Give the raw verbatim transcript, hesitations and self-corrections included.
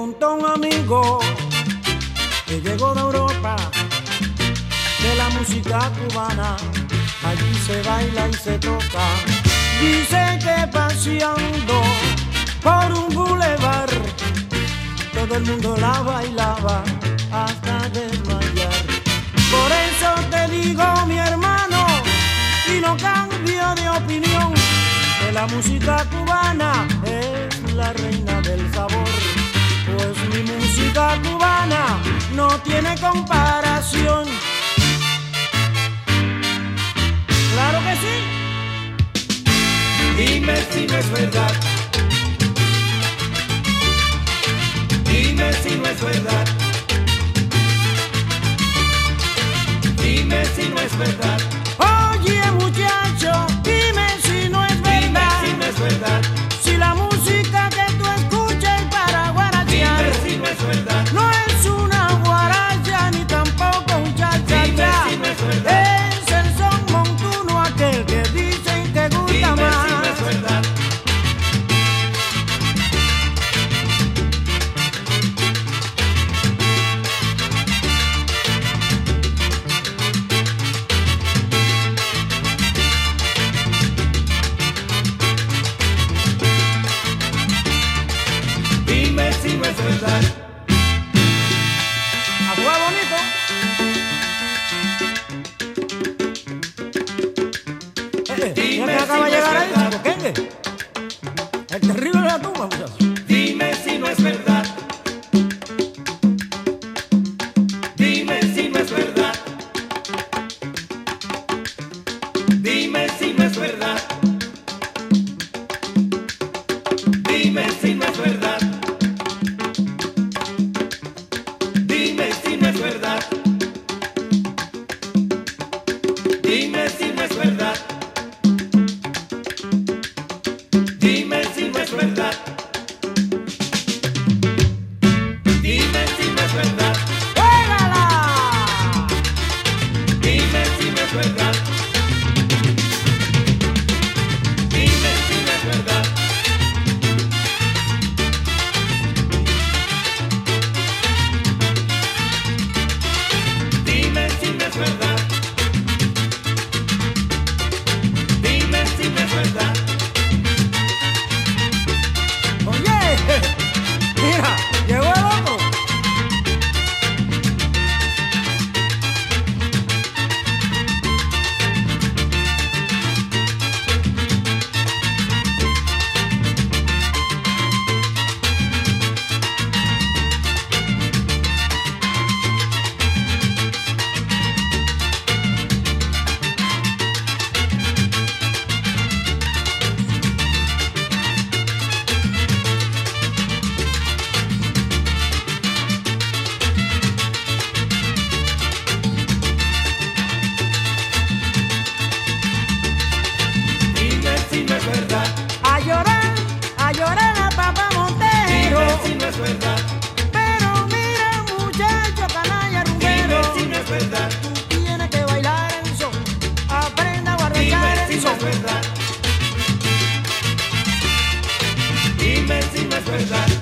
contó un amigo que llegó de Europa, de la música cubana, allí se baila y se toca. Dice que paseando por un bulevar, todo el mundo la bailaba hasta desmayar. Por eso te digo, mi hermano, y no cambio de opinión, que la música cubana es la reina del sabor. Pues mi música cubana no tiene comparación. ¡Claro que sí! Dime si no es verdad. Dime si no es verdad. Dime si no es verdad. Oye, muchacho, dime si no es verdad. Dime si no es verdad. Si la música que tú escuchas para guarachear, dime si no es verdad. No es una guaracha ni tampoco un cha-cha-cha. Dime si no es verdad. Es el son montuno aquel que dicen que gusta dime más. Si no es verdad. Dime si no es verdad. A jugar bonito. Eh, Dime ¿quién acaba de si no llegar es ahí? verdad. ¿Qué es? El terrible de la tumba, muchachos. Dime si no es verdad. Dime si no es verdad. Dime si no es verdad. Dime si no es verdad. Dime si no es verdad. Dime si no es verdad. Dime si no es verdad. Dime si no es verdad. ¡Juégala! Dime si no es verdad. Dime si no es verdad. Dime si no es verdad. Dime si no es verdad. Oye, mira, llegó el otro. Dime si no es verdad. A llorar, a llorar a papá Montero. Dime si no es verdad. Pero mira, muchacho canalla rumbero, Dime si no es verdad. tú tienes que bailar en son, aprenda a guarachar Dime si en no son. es verdad. Dime si no es verdad.